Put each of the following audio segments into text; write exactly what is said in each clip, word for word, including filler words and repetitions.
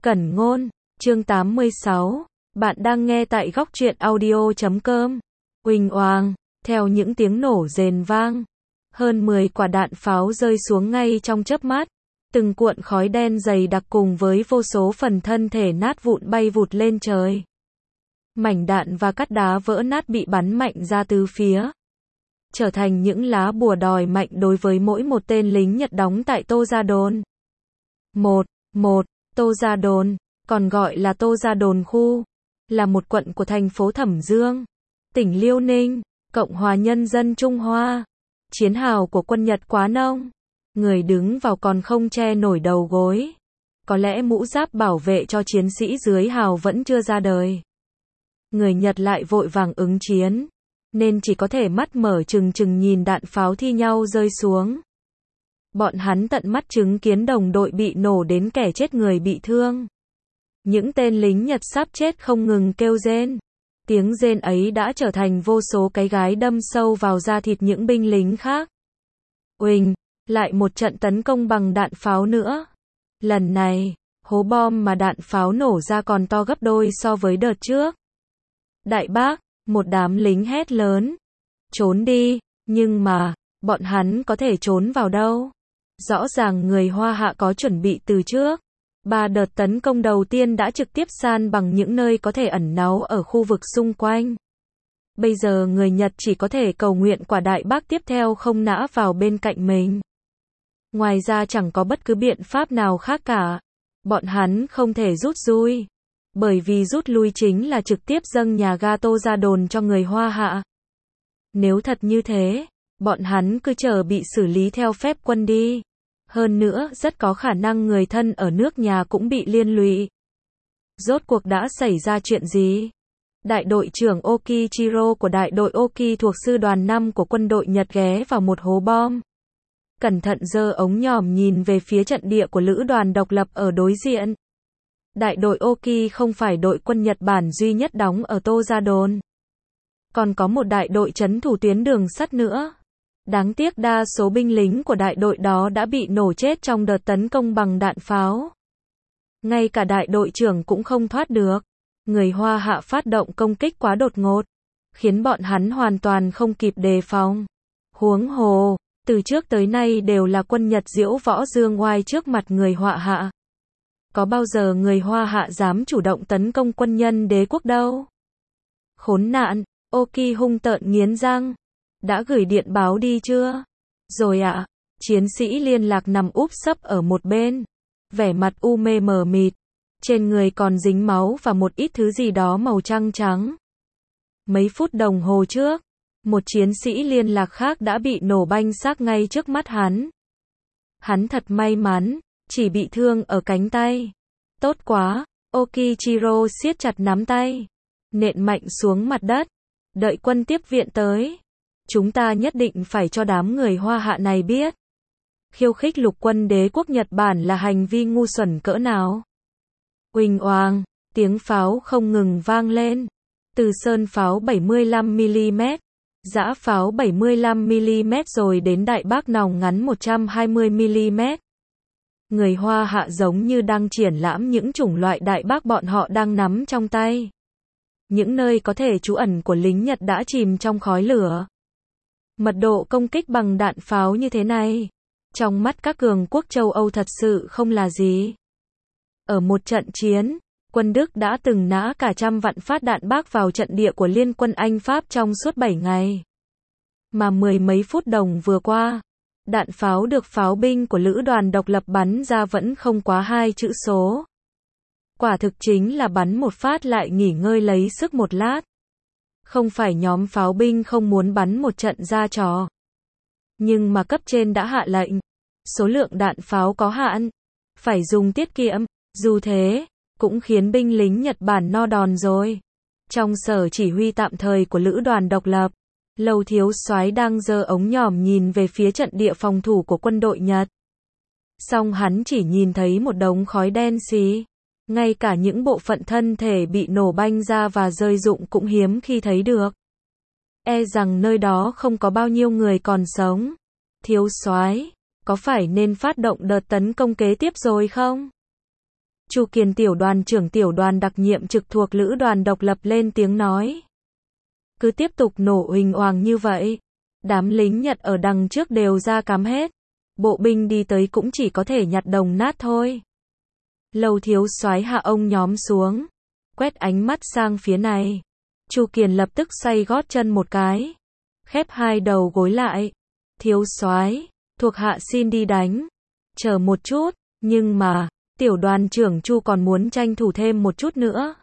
Cẩn ngôn, chương tám mươi sáu. Bạn đang nghe tại góc truyện audio chấm com. Uỳnh oàng, theo những tiếng nổ rền vang, hơn mười quả đạn pháo rơi xuống ngay trong chớp mắt. Từng cuộn khói đen dày đặc cùng với vô số phần thân thể nát vụn bay vụt lên trời. Mảnh đạn và cát đá vỡ nát bị bắn mạnh ra từ phía, trở thành những lá bùa đòi mạnh đối với mỗi một tên lính Nhật đóng tại Tô Gia Đồn. Một, một, Tô Gia Đồn, còn gọi là Tô Gia Đồn khu, là một quận của thành phố Thẩm Dương, tỉnh Liêu Ninh, Cộng hòa Nhân dân Trung Hoa. Chiến hào của quân Nhật quá nông, người đứng vào còn không che nổi đầu gối. Có lẽ mũ giáp bảo vệ cho chiến sĩ dưới hào vẫn chưa ra đời. Người Nhật lại vội vàng ứng chiến, nên chỉ có thể mắt mở trừng trừng nhìn đạn pháo thi nhau rơi xuống. Bọn hắn tận mắt chứng kiến đồng đội bị nổ đến kẻ chết người bị thương. Những tên lính Nhật sắp chết không ngừng kêu rên. Tiếng rên ấy đã trở thành vô số cái gái đâm sâu vào da thịt những binh lính khác. Uỳnh, lại một trận tấn công bằng đạn pháo nữa. Lần này, hố bom mà đạn pháo nổ ra còn to gấp đôi so với đợt trước. Đại bác, một đám lính hét lớn. Trốn đi, nhưng mà, bọn hắn có thể trốn vào đâu? Rõ ràng người Hoa Hạ có chuẩn bị từ trước. Ba đợt tấn công đầu tiên đã trực tiếp san bằng những nơi có thể ẩn náu ở khu vực xung quanh. Bây giờ người Nhật chỉ có thể cầu nguyện quả đại bác tiếp theo không nã vào bên cạnh mình. Ngoài ra chẳng có bất cứ biện pháp nào khác cả. Bọn hắn không thể rút lui. Bởi vì rút lui chính là trực tiếp dâng nhà ga Tô Gia Đồn cho người Hoa Hạ. Nếu thật như thế, bọn hắn cứ chờ bị xử lý theo phép quân đi. Hơn nữa, rất có khả năng người thân ở nước nhà cũng bị liên lụy. Rốt cuộc đã xảy ra chuyện gì? Đại đội trưởng Okichiro của đại đội Oki thuộc sư đoàn năm của quân đội Nhật ghé vào một hố bom. Cẩn thận giơ ống nhòm nhìn về phía trận địa của lữ đoàn độc lập ở đối diện. Đại đội Oki không phải đội quân Nhật Bản duy nhất đóng ở Tô Gia Đồn. Còn có một đại đội trấn thủ tuyến đường sắt nữa. Đáng tiếc đa số binh lính của đại đội đó đã bị nổ chết trong đợt tấn công bằng đạn pháo. Ngay cả đại đội trưởng cũng không thoát được. Người Hoa Hạ phát động công kích quá đột ngột, khiến bọn hắn hoàn toàn không kịp đề phòng. Huống hồ, từ trước tới nay đều là quân Nhật diễu võ dương oai trước mặt người Hoa Hạ. Có bao giờ người Hoa Hạ dám chủ động tấn công quân nhân đế quốc đâu? Khốn nạn, Oki hung tợn nghiến răng. Đã gửi điện báo đi chưa? Rồi ạ. À, chiến sĩ liên lạc nằm úp sấp ở một bên, vẻ mặt u mê mờ mịt, trên người còn dính máu và một ít thứ gì đó màu trắng trắng. Mấy phút đồng hồ trước, một chiến sĩ liên lạc khác đã bị nổ banh xác ngay trước mắt hắn. Hắn thật may mắn, chỉ bị thương ở cánh tay. Tốt quá, Okichiro siết chặt nắm tay, nện mạnh xuống mặt đất. Đợi quân tiếp viện tới, chúng ta nhất định phải cho đám người Hoa Hạ này biết. Khiêu khích lục quân đế quốc Nhật Bản là hành vi ngu xuẩn cỡ nào. Uỳnh oàng, tiếng pháo không ngừng vang lên. Từ sơn pháo bảy mươi lăm mi li mét, giã pháo bảy mươi lăm mi li mét rồi đến đại bác nòng ngắn một trăm hai mươi mi li mét. Người Hoa Hạ giống như đang triển lãm những chủng loại đại bác bọn họ đang nắm trong tay. Những nơi có thể trú ẩn của lính Nhật đã chìm trong khói lửa. Mật độ công kích bằng đạn pháo như thế này, trong mắt các cường quốc châu Âu thật sự không là gì. Ở một trận chiến, quân Đức đã từng nã cả trăm vạn phát đạn bác vào trận địa của Liên quân Anh Pháp trong suốt bảy ngày. Mà mười mấy phút đồng vừa qua, đạn pháo được pháo binh của lữ đoàn độc lập bắn ra vẫn không quá hai chữ số. Quả thực chính là bắn một phát lại nghỉ ngơi lấy sức một lát. Không phải nhóm pháo binh không muốn bắn một trận ra trò. Nhưng mà cấp trên đã hạ lệnh. Số lượng đạn pháo có hạn. Phải dùng tiết kiệm. Dù thế, cũng khiến binh lính Nhật Bản no đòn rồi. Trong sở chỉ huy tạm thời của lữ đoàn độc lập, Lầu thiếu soái đang giơ ống nhòm nhìn về phía trận địa phòng thủ của quân đội Nhật. Song hắn chỉ nhìn thấy một đống khói đen xì. Ngay cả những bộ phận thân thể bị nổ banh ra và rơi rụng cũng hiếm khi thấy được. E rằng nơi đó không có bao nhiêu người còn sống. Thiếu soái, có phải nên phát động đợt tấn công kế tiếp rồi không? Chu Kiền tiểu đoàn trưởng tiểu đoàn đặc nhiệm trực thuộc lữ đoàn độc lập lên tiếng nói. Cứ tiếp tục nổ huỳnh oàng như vậy, đám lính Nhật ở đằng trước đều ra cắm hết. Bộ binh đi tới cũng chỉ có thể nhặt đồng nát thôi. Lâu thiếu soái hạ ông nhóm xuống, quét ánh mắt sang phía này. Chu Kiền lập tức xoay gót chân một cái, khép hai đầu gối lại. Thiếu soái, thuộc hạ xin đi đánh. Chờ một chút, nhưng mà, tiểu đoàn trưởng Chu còn muốn tranh thủ thêm một chút nữa.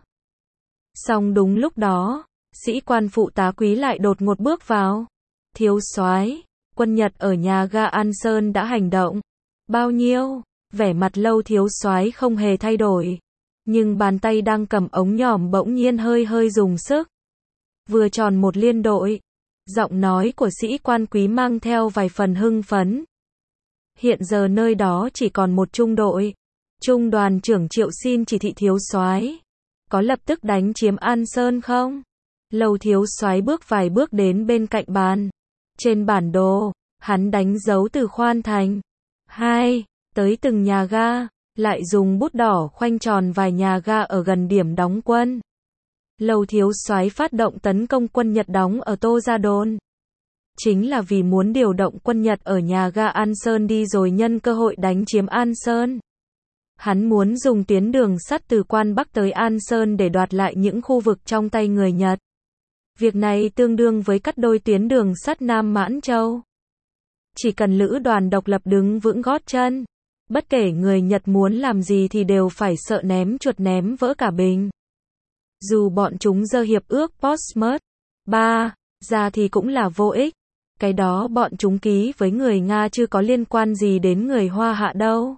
Xong đúng lúc đó, sĩ quan phụ tá quý lại đột ngột bước vào. Thiếu soái, quân Nhật ở nhà ga An Sơn đã hành động. Bao nhiêu? Vẻ mặt Lâu thiếu soái không hề thay đổi, nhưng bàn tay đang cầm ống nhòm bỗng nhiên hơi hơi dùng sức. Vừa tròn một liên đội. Giọng nói của sĩ quan quý mang theo vài phần hưng phấn. Hiện giờ nơi đó chỉ còn một trung đội. Trung đoàn trưởng Triệu xin chỉ thị thiếu soái, có lập tức đánh chiếm An Sơn không? Lâu thiếu soái bước vài bước đến bên cạnh bàn. Trên bản đồ, hắn đánh dấu từ khoan thành hai tới từng nhà ga, lại dùng bút đỏ khoanh tròn vài nhà ga ở gần điểm đóng quân. Lâu thiếu soái phát động tấn công quân Nhật đóng ở Tô Gia Đồn. Chính là vì muốn điều động quân Nhật ở nhà ga An Sơn đi rồi nhân cơ hội đánh chiếm An Sơn. Hắn muốn dùng tuyến đường sắt từ Quan Bắc tới An Sơn để đoạt lại những khu vực trong tay người Nhật. Việc này tương đương với cắt đôi tuyến đường sắt Nam Mãn Châu. Chỉ cần lữ đoàn độc lập đứng vững gót chân, bất kể người Nhật muốn làm gì thì đều phải sợ ném chuột ném vỡ cả bình. Dù bọn chúng giơ hiệp ước Portsmouth ba ra thì cũng là vô ích. Cái đó bọn chúng ký với người Nga chứ có liên quan gì đến người Hoa Hạ đâu.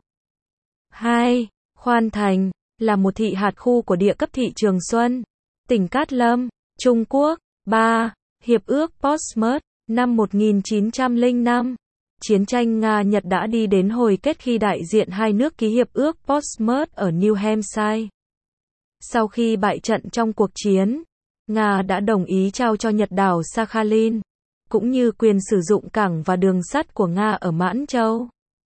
hai. Khoan Thành là một thị hạt khu của địa cấp thị Trường Xuân, tỉnh Cát Lâm, Trung Quốc. ba. Hiệp ước Portsmouth năm một nghìn chín trăm lẻ năm. Chiến tranh Nga-Nhật đã đi đến hồi kết khi đại diện hai nước ký hiệp ước Portsmouth ở New Hampshire. Sau khi bại trận trong cuộc chiến, Nga đã đồng ý trao cho Nhật đảo Sakhalin, cũng như quyền sử dụng cảng và đường sắt của Nga ở Mãn Châu.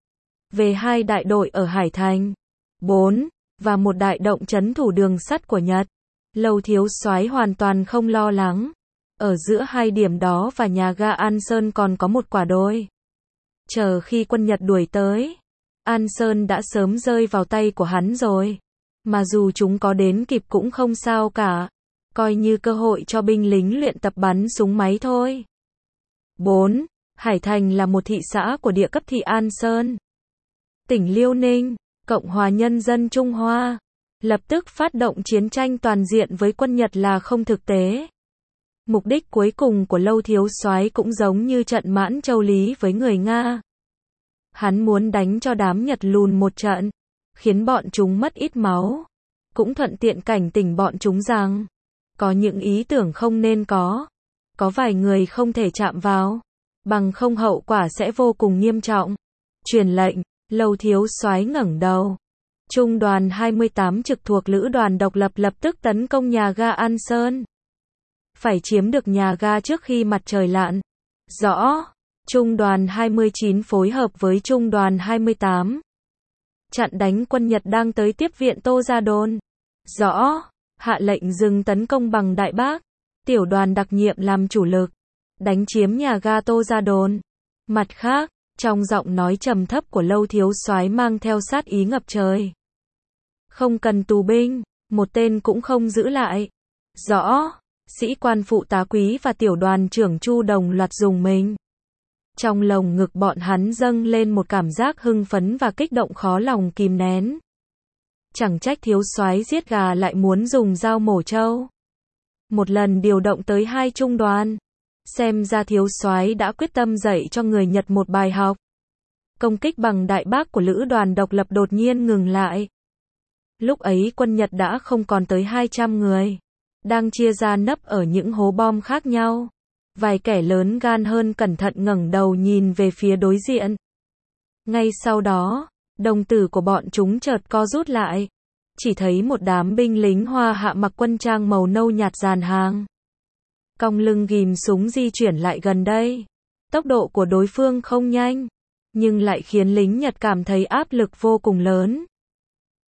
Về hai đại đội ở Hải Thành, bốn, và một đại động trấn thủ đường sắt của Nhật, Lâu thiếu soái hoàn toàn không lo lắng. Ở giữa hai điểm đó và nhà ga An Sơn còn có một quả đồi. Chờ khi quân Nhật đuổi tới, An Sơn đã sớm rơi vào tay của hắn rồi. Mà dù chúng có đến kịp cũng không sao cả, coi như cơ hội cho binh lính luyện tập bắn súng máy thôi. bốn. Hải Thành là một thị xã của địa cấp thị An Sơn, tỉnh Liêu Ninh, Cộng hòa Nhân dân Trung Hoa. Lập tức phát động chiến tranh toàn diện với quân Nhật là không thực tế. Mục đích cuối cùng của Lâu thiếu soái cũng giống như trận Mãn Châu Lý với người Nga. Hắn muốn đánh cho đám Nhật lùn một trận, khiến bọn chúng mất ít máu. Cũng thuận tiện cảnh tỉnh bọn chúng rằng, có những ý tưởng không nên có. Có vài người không thể chạm vào, bằng không hậu quả sẽ vô cùng nghiêm trọng. Truyền lệnh, Lâu thiếu soái ngẩng đầu. Trung đoàn hai mươi tám trực thuộc lữ đoàn độc lập lập tức tấn công nhà ga An Sơn. Phải chiếm được nhà ga trước khi mặt trời lặn. Rõ. Trung đoàn hai mươi chín phối hợp với trung đoàn hai mươi tám. Chặn đánh quân Nhật đang tới tiếp viện Tô Gia Đồn. Rõ. Hạ lệnh dừng tấn công bằng Đại Bác. Tiểu đoàn đặc nhiệm làm chủ lực. Đánh chiếm nhà ga Tô Gia Đồn. Mặt khác, trong giọng nói trầm thấp của Lâu thiếu soái mang theo sát ý ngập trời. Không cần tù binh, một tên cũng không giữ lại. Rõ. Sĩ quan phụ tá quý và tiểu đoàn trưởng Chu đồng loạt dùng mình. Trong lồng ngực bọn hắn dâng lên một cảm giác hưng phấn và kích động khó lòng kìm nén. Chẳng trách thiếu soái giết gà lại muốn dùng dao mổ trâu. Một lần điều động tới hai trung đoàn. Xem ra thiếu soái đã quyết tâm dạy cho người Nhật một bài học. Công kích bằng Đại Bác của lữ đoàn độc lập đột nhiên ngừng lại. Lúc ấy quân Nhật đã không còn tới hai trăm người. Đang chia ra nấp ở những hố bom khác nhau. Vài kẻ lớn gan hơn cẩn thận ngẩng đầu nhìn về phía đối diện. Ngay sau đó, đồng tử của bọn chúng chợt co rút lại. Chỉ thấy một đám binh lính Hoa Hạ mặc quân trang màu nâu nhạt dàn hàng. Cong lưng ghim súng di chuyển lại gần đây. Tốc độ của đối phương không nhanh, nhưng lại khiến lính Nhật cảm thấy áp lực vô cùng lớn.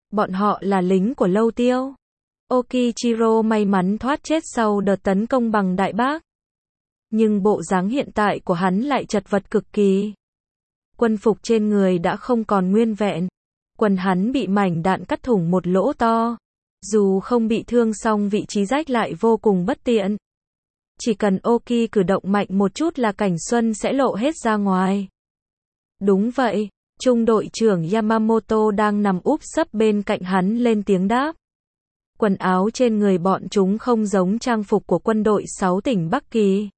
Bọn họ là lính của Lâu Tiêu. Okichiro may mắn thoát chết sau đợt tấn công bằng đại bác. Nhưng bộ dáng hiện tại của hắn lại chật vật cực kỳ. Quân phục trên người đã không còn nguyên vẹn. Quần hắn bị mảnh đạn cắt thủng một lỗ to. Dù không bị thương song vị trí rách lại vô cùng bất tiện. Chỉ cần Oki cử động mạnh một chút là cảnh xuân sẽ lộ hết ra ngoài. Đúng vậy, trung đội trưởng Yamamoto đang nằm úp sấp bên cạnh hắn lên tiếng đáp. Quần áo trên người bọn chúng không giống trang phục của quân đội sáu tỉnh Bắc Kỳ.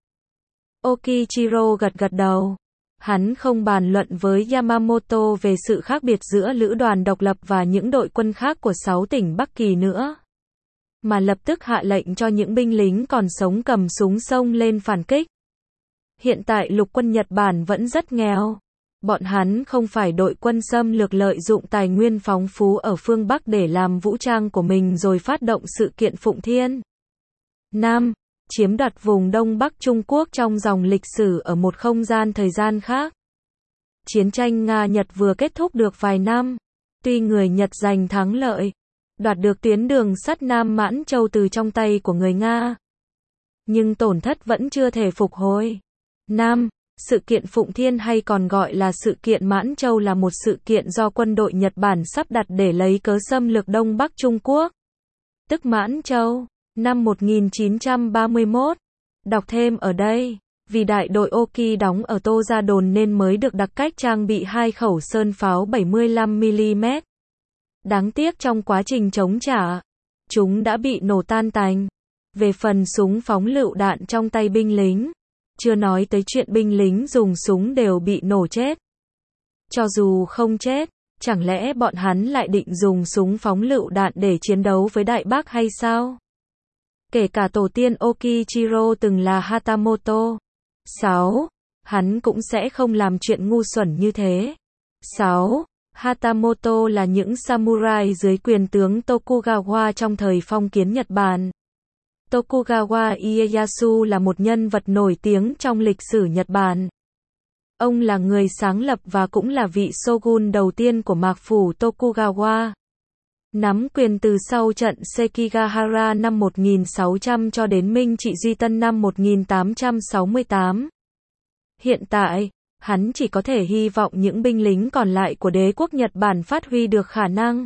Okichiro gật gật đầu. Hắn không bàn luận với Yamamoto về sự khác biệt giữa lữ đoàn độc lập và những đội quân khác của sáu tỉnh Bắc Kỳ nữa. Mà lập tức hạ lệnh cho những binh lính còn sống cầm súng xông lên phản kích. Hiện tại lục quân Nhật Bản vẫn rất nghèo. Bọn hắn không phải đội quân xâm lược lợi dụng tài nguyên phong phú ở phương Bắc để làm vũ trang của mình rồi phát động sự kiện Phụng Thiên Nam, chiếm đoạt vùng Đông Bắc Trung Quốc trong dòng lịch sử ở một không gian thời gian khác. Chiến tranh Nga-Nhật vừa kết thúc được vài năm. Tuy người Nhật giành thắng lợi, đoạt được tuyến đường sắt Nam Mãn Châu từ trong tay của người Nga, nhưng tổn thất vẫn chưa thể phục hồi. Nam, sự kiện Phụng Thiên hay còn gọi là sự kiện Mãn Châu là một sự kiện do quân đội Nhật Bản sắp đặt để lấy cớ xâm lược Đông Bắc Trung Quốc, tức Mãn Châu, năm một nghìn chín trăm ba mươi mốt. Đọc thêm ở đây, vì đại đội Oki đóng ở Tô Gia Đồn nên mới được đặc cách trang bị hai khẩu sơn pháo bảy mươi lăm mi li mét. Đáng tiếc trong quá trình chống trả, chúng đã bị nổ tan tành. Về phần súng phóng lựu đạn trong tay binh lính, chưa nói tới chuyện binh lính dùng súng đều bị nổ chết. Cho dù không chết, chẳng lẽ bọn hắn lại định dùng súng phóng lựu đạn để chiến đấu với Đại Bác hay sao? Kể cả tổ tiên Okichiro từng là Hatamoto. sáu. Hắn cũng sẽ không làm chuyện ngu xuẩn như thế. sáu. Hatamoto là những samurai dưới quyền tướng Tokugawa trong thời phong kiến Nhật Bản. Tokugawa Ieyasu là một nhân vật nổi tiếng trong lịch sử Nhật Bản. Ông là người sáng lập và cũng là vị shogun đầu tiên của mạc phủ Tokugawa. Nắm quyền từ sau trận Sekigahara năm một nghìn sáu trăm cho đến Minh Trị Duy Tân năm một nghìn tám trăm sáu mươi tám. Hiện tại, hắn chỉ có thể hy vọng những binh lính còn lại của đế quốc Nhật Bản phát huy được khả năng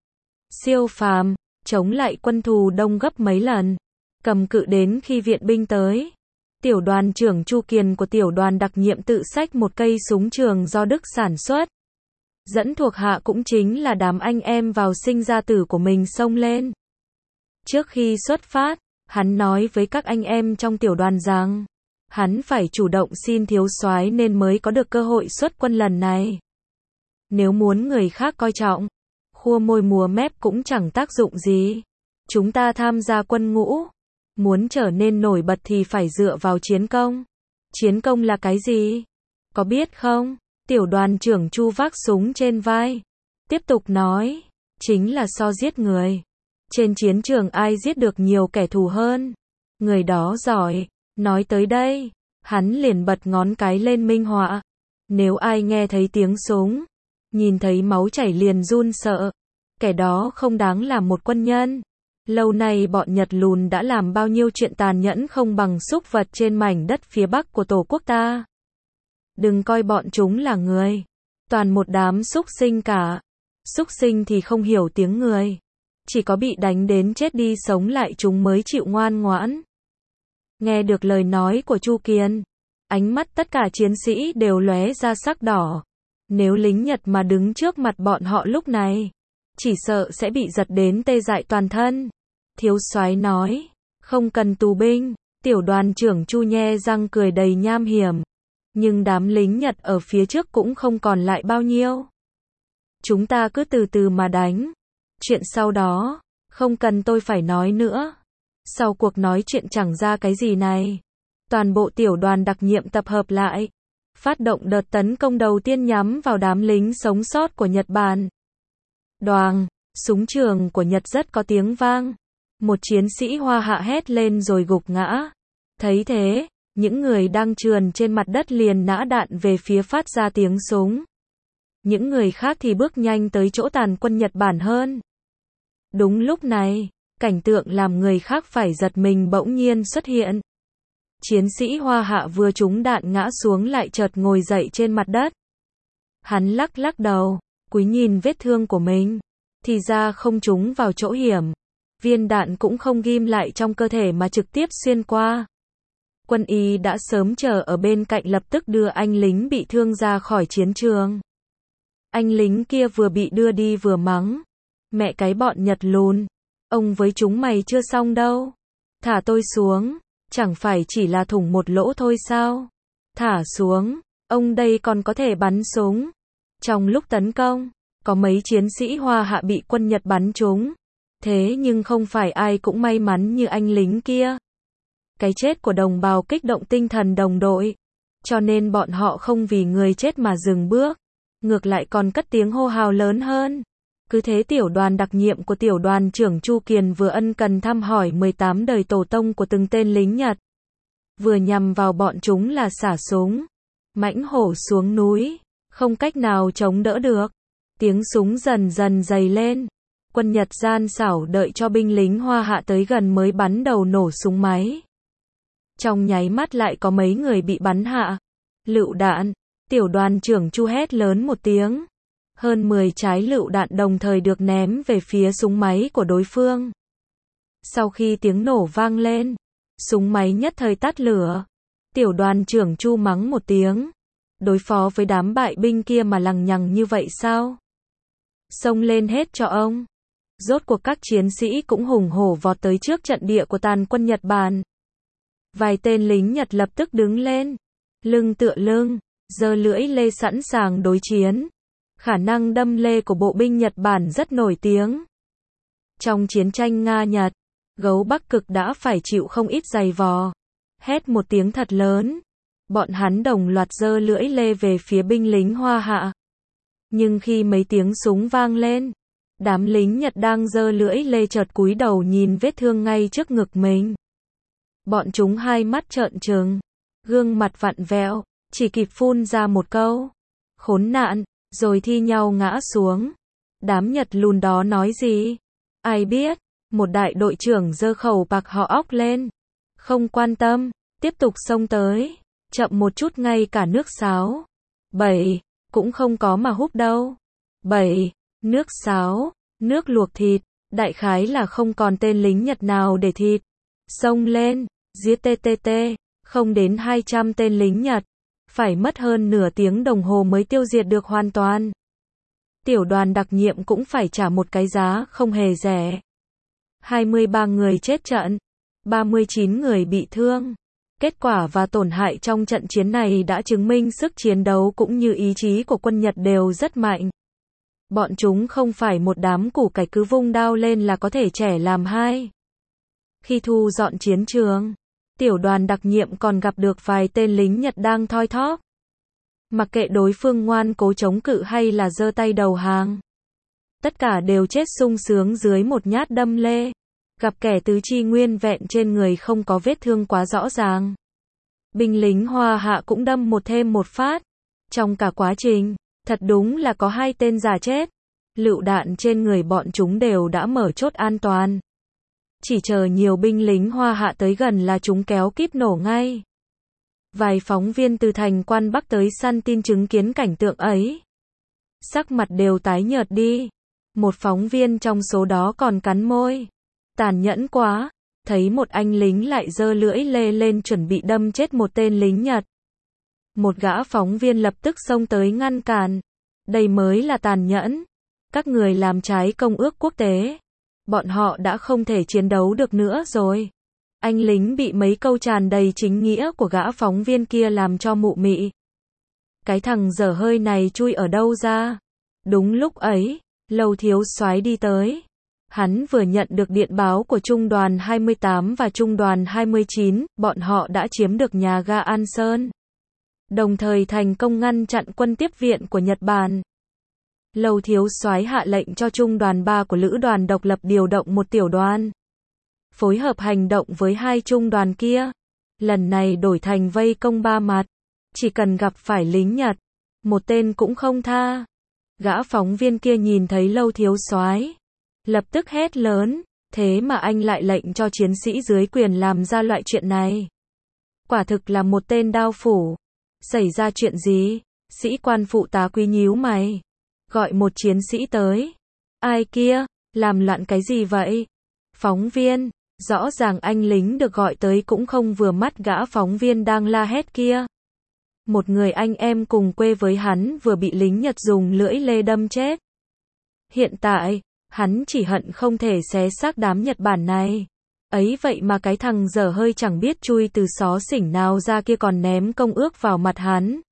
siêu phàm, chống lại quân thù đông gấp mấy lần, cầm cự đến khi viện binh tới. Tiểu đoàn trưởng Chu Kiền của tiểu đoàn đặc nhiệm tự xách một cây súng trường do Đức sản xuất. Dẫn thuộc hạ cũng chính là đám anh em vào sinh ra tử của mình xông lên. Trước khi xuất phát, hắn nói với các anh em trong tiểu đoàn rằng, hắn phải chủ động xin thiếu soái nên mới có được cơ hội xuất quân lần này. Nếu muốn người khác coi trọng, khua môi múa mép cũng chẳng tác dụng gì. Chúng ta tham gia quân ngũ, muốn trở nên nổi bật thì phải dựa vào chiến công. Chiến công là cái gì? Có biết không? Tiểu đoàn trưởng Chu vác súng trên vai, tiếp tục nói, chính là so giết người. Trên chiến trường ai giết được nhiều kẻ thù hơn, người đó giỏi. Nói tới đây, hắn liền bật ngón cái lên minh họa. Nếu ai nghe thấy tiếng súng, nhìn thấy máu chảy liền run sợ, kẻ đó không đáng là một quân nhân. Lâu nay bọn Nhật lùn đã làm bao nhiêu chuyện tàn nhẫn không bằng súc vật trên mảnh đất phía Bắc của Tổ quốc ta. Đừng coi bọn chúng là người, toàn một đám súc sinh cả. Súc sinh thì không hiểu tiếng người, chỉ có bị đánh đến chết đi sống lại chúng mới chịu ngoan ngoãn. Nghe được lời nói của Chu Kiền, ánh mắt tất cả chiến sĩ đều lóe ra sắc đỏ. Nếu lính Nhật mà đứng trước mặt bọn họ lúc này, chỉ sợ sẽ bị giật đến tê dại toàn thân. Thiếu soái nói, không cần tù binh. Tiểu đoàn trưởng Chu nhe răng cười đầy nham hiểm. Nhưng đám lính Nhật ở phía trước cũng không còn lại bao nhiêu. Chúng ta cứ từ từ mà đánh. Chuyện sau đó, không cần tôi phải nói nữa. Sau cuộc nói chuyện chẳng ra cái gì này, toàn bộ tiểu đoàn đặc nhiệm tập hợp lại, phát động đợt tấn công đầu tiên nhắm vào đám lính sống sót của Nhật Bản. Đoàng, súng trường của Nhật rất có tiếng vang. Một chiến sĩ Hoa Hạ hét lên rồi gục ngã. Thấy thế, những người đang trườn trên mặt đất liền nã đạn về phía phát ra tiếng súng. Những người khác thì bước nhanh tới chỗ tàn quân Nhật Bản hơn. Đúng lúc này, cảnh tượng làm người khác phải giật mình bỗng nhiên xuất hiện. Chiến sĩ Hoa Hạ vừa trúng đạn ngã xuống lại chợt ngồi dậy trên mặt đất. Hắn lắc lắc đầu, cúi nhìn vết thương của mình. Thì ra không trúng vào chỗ hiểm. Viên đạn cũng không ghim lại trong cơ thể mà trực tiếp xuyên qua. Quân y đã sớm chờ ở bên cạnh lập tức đưa anh lính bị thương ra khỏi chiến trường. Anh lính kia vừa bị đưa đi vừa mắng. Mẹ cái bọn Nhật lùn. Ông với chúng mày chưa xong đâu. Thả tôi xuống. Chẳng phải chỉ là thủng một lỗ thôi sao? Thả xuống. Ông đây còn có thể bắn súng. Trong lúc tấn công, có mấy chiến sĩ Hoa Hạ bị quân Nhật bắn trúng. Thế nhưng không phải ai cũng may mắn như anh lính kia. Cái chết của đồng bào kích động tinh thần đồng đội. Cho nên bọn họ không vì người chết mà dừng bước. Ngược lại còn cất tiếng hô hào lớn hơn. Cứ thế tiểu đoàn đặc nhiệm của tiểu đoàn trưởng Chu Kiền vừa ân cần thăm hỏi mười tám đời tổ tông của từng tên lính Nhật. Vừa nhằm vào bọn chúng là xả súng. Mãnh hổ xuống núi. Không cách nào chống đỡ được. Tiếng súng dần dần dày lên. Quân Nhật gian xảo đợi cho binh lính Hoa Hạ tới gần mới bắn đầu nổ súng máy. Trong nháy mắt lại có mấy người bị bắn hạ. Lựu đạn. Tiểu đoàn trưởng Chu hét lớn một tiếng. Hơn mười trái lựu đạn đồng thời được ném về phía súng máy của đối phương. Sau khi tiếng nổ vang lên, súng máy nhất thời tắt lửa. Tiểu đoàn trưởng Chu mắng một tiếng. Đối phó với đám bại binh kia mà lằng nhằng như vậy sao? Xông lên hết cho ông. Rốt cuộc các chiến sĩ cũng hùng hổ vọt tới trước trận địa của tàn quân Nhật Bản. Vài tên lính Nhật lập tức đứng lên. Lưng tựa lưng, giơ lưỡi lê sẵn sàng đối chiến. Khả năng đâm lê của bộ binh Nhật Bản rất nổi tiếng. Trong chiến tranh Nga-Nhật, gấu Bắc Cực đã phải chịu không ít giày vò. Hét một tiếng thật lớn. Bọn hắn đồng loạt giơ lưỡi lê về phía binh lính Hoa Hạ. Nhưng khi mấy tiếng súng vang lên, đám lính Nhật đang giơ lưỡi lê chợt cúi đầu nhìn vết thương ngay trước ngực mình. Bọn chúng hai mắt trợn trừng, gương mặt vặn vẹo, chỉ kịp phun ra một câu. Khốn nạn, rồi thi nhau ngã xuống. Đám Nhật lùn đó nói gì? Ai biết, một đại đội trưởng giơ khẩu bạc họ óc lên. Không quan tâm, tiếp tục xông tới. Chậm một chút ngay cả nước sáo. Bảy, cũng không có mà húp đâu. Bảy, nước sáo, nước luộc thịt, đại khái là không còn tên lính Nhật nào để thịt. Xông lên, giết tê tê tê, không đến hai trăm tên lính Nhật. Phải mất hơn nửa tiếng đồng hồ mới tiêu diệt được hoàn toàn. Tiểu đoàn đặc nhiệm cũng phải trả một cái giá không hề rẻ. hai mươi ba người chết trận, ba mươi chín người bị thương. Kết quả và tổn hại trong trận chiến này đã chứng minh sức chiến đấu cũng như ý chí của quân Nhật đều rất mạnh. Bọn chúng không phải một đám củ cải cứ vung đao lên là có thể trẻ làm hai. Khi thu dọn chiến trường, tiểu đoàn đặc nhiệm còn gặp được vài tên lính Nhật đang thoi thóp. Mặc kệ đối phương ngoan cố chống cự hay là giơ tay đầu hàng. Tất cả đều chết sung sướng dưới một nhát đâm lê. Gặp kẻ tứ chi nguyên vẹn trên người không có vết thương quá rõ ràng. Binh lính Hoa Hạ cũng đâm một thêm một phát. Trong cả quá trình, thật đúng là có hai tên già chết. Lựu đạn trên người bọn chúng đều đã mở chốt an toàn. Chỉ chờ nhiều binh lính Hoa Hạ tới gần là chúng kéo kíp nổ ngay. Vài phóng viên từ thành Quan Bắc tới săn tin chứng kiến cảnh tượng ấy. Sắc mặt đều tái nhợt đi. Một phóng viên trong số đó còn cắn môi. Tàn nhẫn quá, thấy một anh lính lại giơ lưỡi lê lên chuẩn bị đâm chết một tên lính Nhật. Một gã phóng viên lập tức xông tới ngăn cản. Đây mới là tàn nhẫn. Các người làm trái công ước quốc tế. Bọn họ đã không thể chiến đấu được nữa rồi. Anh lính bị mấy câu tràn đầy chính nghĩa của gã phóng viên kia làm cho mụ mị. Cái thằng dở hơi này chui ở đâu ra? Đúng lúc ấy, Lầu thiếu soái đi tới. Hắn vừa nhận được điện báo của trung đoàn hai mươi tám và trung đoàn hai mươi chín, bọn họ đã chiếm được nhà ga An Sơn. Đồng thời thành công ngăn chặn quân tiếp viện của Nhật Bản. Lầu thiếu soái hạ lệnh cho trung đoàn ba của lữ đoàn độc lập điều động một tiểu đoàn. Phối hợp hành động với hai trung đoàn kia. Lần này đổi thành vây công ba mặt. Chỉ cần gặp phải lính Nhật, một tên cũng không tha. Gã phóng viên kia nhìn thấy Lầu thiếu soái, Lập tức hét lớn, thế mà anh lại lệnh cho chiến sĩ dưới quyền làm ra loại chuyện này. Quả thực là một tên đao phủ. Xảy ra chuyện gì? Sĩ quan phụ tá quý nhíu mày. Gọi một chiến sĩ tới. Ai kia? Làm loạn cái gì vậy? Phóng viên. Rõ ràng anh lính được gọi tới cũng không vừa mắt gã phóng viên đang la hét kia. Một người anh em cùng quê với hắn vừa bị lính Nhật dùng lưỡi lê đâm chết. Hiện tại, hắn chỉ hận không thể xé xác đám Nhật Bản này. Ấy vậy mà cái thằng dở hơi chẳng biết chui từ xó xỉnh nào ra kia còn ném công ước vào mặt hắn.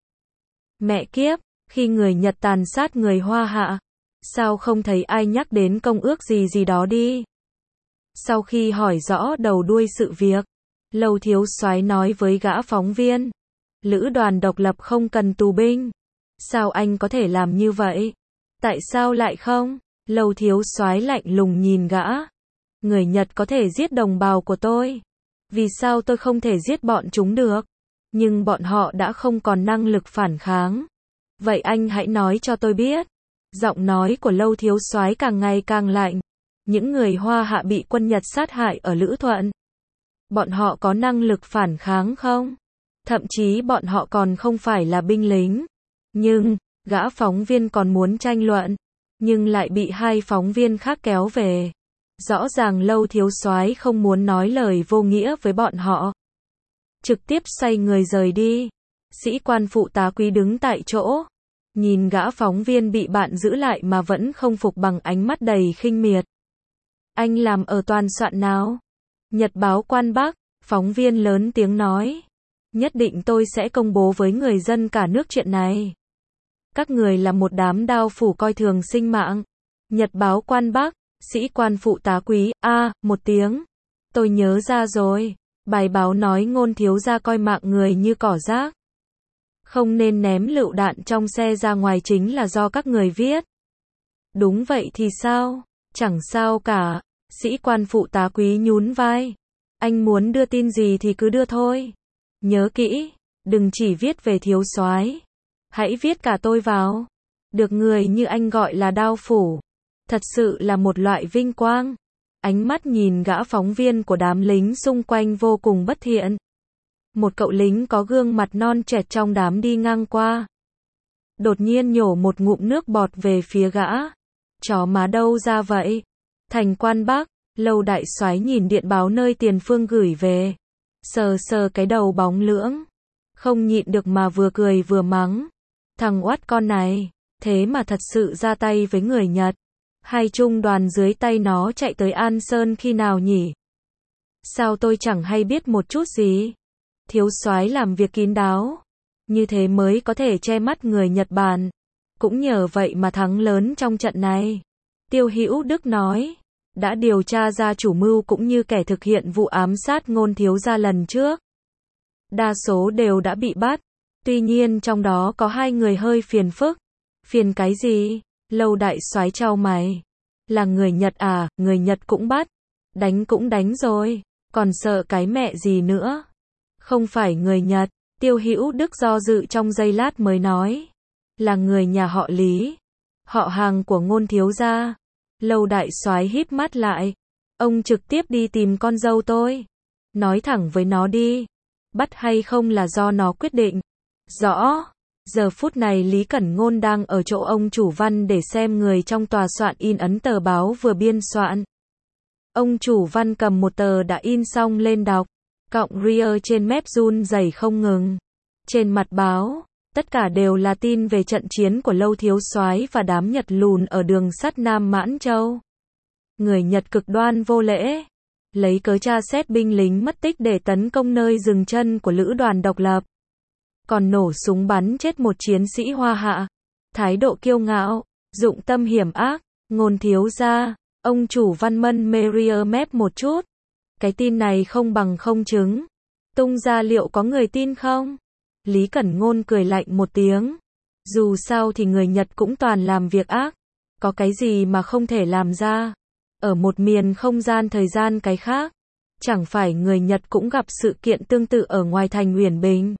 Mẹ kiếp, khi người Nhật tàn sát người Hoa Hạ, sao không thấy ai nhắc đến công ước gì gì đó đi? Sau khi hỏi rõ đầu đuôi sự việc, Lâu thiếu soái nói với gã phóng viên, lữ đoàn độc lập không cần tù binh. Sao anh có thể làm như vậy? Tại sao lại không? Lâu thiếu soái lạnh lùng nhìn gã. Người Nhật có thể giết đồng bào của tôi. Vì sao tôi không thể giết bọn chúng được? Nhưng bọn họ đã không còn năng lực phản kháng. Vậy anh hãy nói cho tôi biết. Giọng nói của Lâu thiếu soái càng ngày càng lạnh. Những người Hoa Hạ bị quân Nhật sát hại ở Lữ Thuận. Bọn họ có năng lực phản kháng không? Thậm chí bọn họ còn không phải là binh lính. Nhưng, gã phóng viên còn muốn tranh luận. Nhưng lại bị hai phóng viên khác kéo về. Rõ ràng Lâu thiếu soái không muốn nói lời vô nghĩa với bọn họ. Trực tiếp xoay người rời đi. Sĩ quan phụ tá quý đứng tại chỗ. Nhìn gã phóng viên bị bạn giữ lại mà vẫn không phục bằng ánh mắt đầy khinh miệt. Anh làm ở toàn soạn nào? Nhật báo Quan Bắc, phóng viên lớn tiếng nói. Nhất định tôi sẽ công bố với người dân cả nước chuyện này. Các người là một đám đao phủ coi thường sinh mạng. Nhật báo Quan Bắc, sĩ quan phụ tá quý, a, à, một tiếng. Tôi nhớ ra rồi. Bài báo nói Ngôn thiếu gia coi mạng người như cỏ rác. Không nên ném lựu đạn trong xe ra ngoài chính là do các người viết. Đúng vậy thì sao? Chẳng sao cả. Sĩ quan phụ tá quý nhún vai. Anh muốn đưa tin gì thì cứ đưa thôi. Nhớ kỹ, đừng chỉ viết về thiếu soái. Hãy viết cả tôi vào. Được người như anh gọi là đao phủ. Thật sự là một loại vinh quang. Ánh mắt nhìn gã phóng viên của đám lính xung quanh vô cùng bất thiện. Một cậu lính có gương mặt non trẻ trong đám đi ngang qua. Đột nhiên nhổ một ngụm nước bọt về phía gã. Chó má đâu ra vậy? Thành Quan Bắc, Lâu đại soái nhìn điện báo nơi Tiền Phương gửi về. Sờ sờ cái đầu bóng lưỡng. Không nhịn được mà vừa cười vừa mắng. Thằng oát con này, thế mà thật sự ra tay với người Nhật. Hai trung đoàn dưới tay nó chạy tới An Sơn khi nào nhỉ? Sao tôi chẳng hay biết một chút gì? Thiếu soái làm việc kín đáo. Như thế mới có thể che mắt người Nhật Bản. Cũng nhờ vậy mà thắng lớn trong trận này. Tiêu Hữu Đức nói. Đã điều tra ra chủ mưu cũng như kẻ thực hiện vụ ám sát Ngôn thiếu gia lần trước. Đa số đều đã bị bắt. Tuy nhiên trong đó có hai người hơi phiền phức. Phiền cái gì? Lâu đại soái chau mày. Là người Nhật à, người Nhật cũng bắt. Đánh cũng đánh rồi. Còn sợ cái mẹ gì nữa? Không phải người Nhật. Tiêu Hữu Đức do dự trong giây lát mới nói. Là người nhà họ Lý. Họ hàng của Ngôn thiếu gia. Lâu đại soái híp mắt lại. Ông trực tiếp đi tìm con dâu tôi. Nói thẳng với nó đi. Bắt hay không là do nó quyết định. Rõ. Giờ phút này Lý Cẩn Ngôn đang ở chỗ ông chủ văn để xem người trong tòa soạn in ấn tờ báo vừa biên soạn. Ông chủ văn cầm một tờ đã in xong lên đọc. Cọng ria trên mép run rẩy không ngừng. Trên mặt báo, tất cả đều là tin về trận chiến của Lâu thiếu soái và đám Nhật lùn ở đường sắt Nam Mãn Châu. Người Nhật cực đoan vô lễ, lấy cớ tra xét binh lính mất tích để tấn công nơi dừng chân của lữ đoàn độc lập. Còn nổ súng bắn chết một chiến sĩ Hoa Hạ. Thái độ kiêu ngạo, dụng tâm hiểm ác, Ngôn thiếu gia, ông chủ văn mân Merrier mép một chút. Cái tin này không bằng không chứng. Tung ra liệu có người tin không? Lý Cẩn Ngôn cười lạnh một tiếng. Dù sao thì người Nhật cũng toàn làm việc ác. Có cái gì mà không thể làm ra? Ở một miền không gian thời gian cái khác. Chẳng phải người Nhật cũng gặp sự kiện tương tự ở ngoài thành Uyển Bình.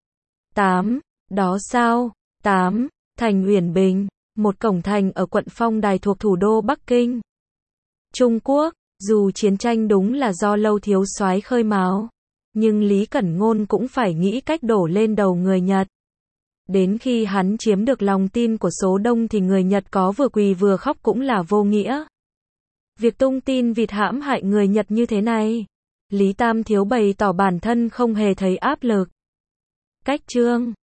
tám. Đó sao? tám. Thành Uyển Bình, một cổng thành ở quận Phong Đài thuộc thủ đô Bắc Kinh. Trung Quốc, dù chiến tranh đúng là do Lâu Thiếu soái khơi mào, nhưng Lý Cẩn Ngôn cũng phải nghĩ cách đổ lên đầu người Nhật. Đến khi hắn chiếm được lòng tin của số đông thì người Nhật có vừa quỳ vừa khóc cũng là vô nghĩa. Việc tung tin vịt hãm hại người Nhật như thế này, Lý Tam Thiếu bày tỏ bản thân không hề thấy áp lực. Cách chương